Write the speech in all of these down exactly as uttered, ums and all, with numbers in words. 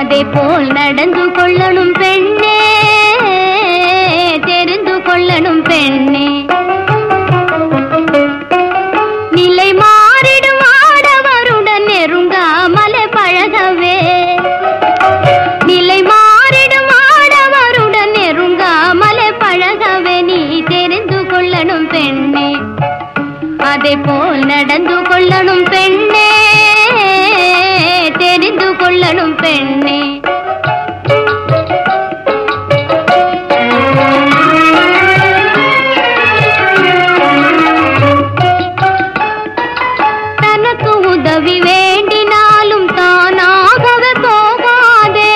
அதே போல் நடந்து கொள்ளணும் பெண்ணே, தெரிந்து கொள்ளணும் பெண்ணே. நிலை மாறிடும் ஆடவருடன் நெருங்காமலே பழகவே, நிலை மாறிடும் ஆடவருடன் நெருங்காமலே பழகவே நீ தெரிந்து கொள்ளணும் பெண்ணே. அதே போல் நடந்து கொள்ளணும் பெண்ணே, தெரிந்து கொள்ளணும் பெண்ணே. தனக்கு உதவி வேண்டினாலும் தானாகவே போகாதே,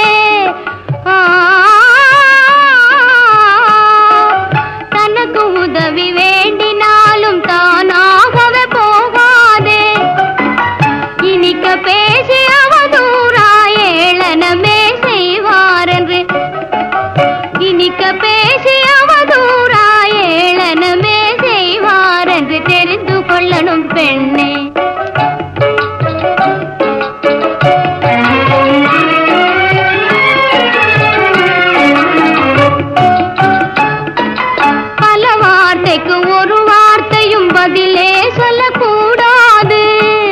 தனக்கு உதவி வேண்டினாலும் தானாகவே போகாதே. இனிக்க பேசி அவதூறா ஏளனமே செய்வார் என்று, இனிக்க பேசி அவதூறா ஏளனமே செய்வார் என்று தெரிந்து கொள்ளணும் பெண்ணே. பல வார்த்தைக்கு ஒரு வார்த்தையும் பதிலே சொல்லக்கூடாது,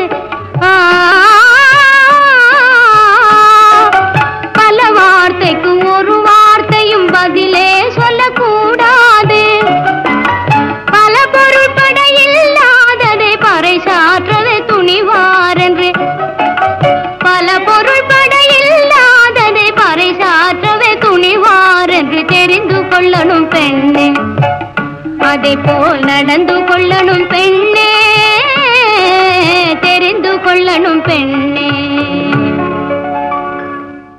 பல வார்த்தைக்கு ஒரு வார்த்தையும் பதிலே சொல்லக்கூடாது. பல பொருள்பட இல்லாததை பறைசாற்றவே துணிவார் என்று, பல பொருள்பட இல்லாததை பறைசாற்றவே துணிவார் என்று தெரிந்து கொள்ளணும் பெண்ணே. அதே போல் நடந்து கொள்ளணும் பெண்ணே, தெரிந்து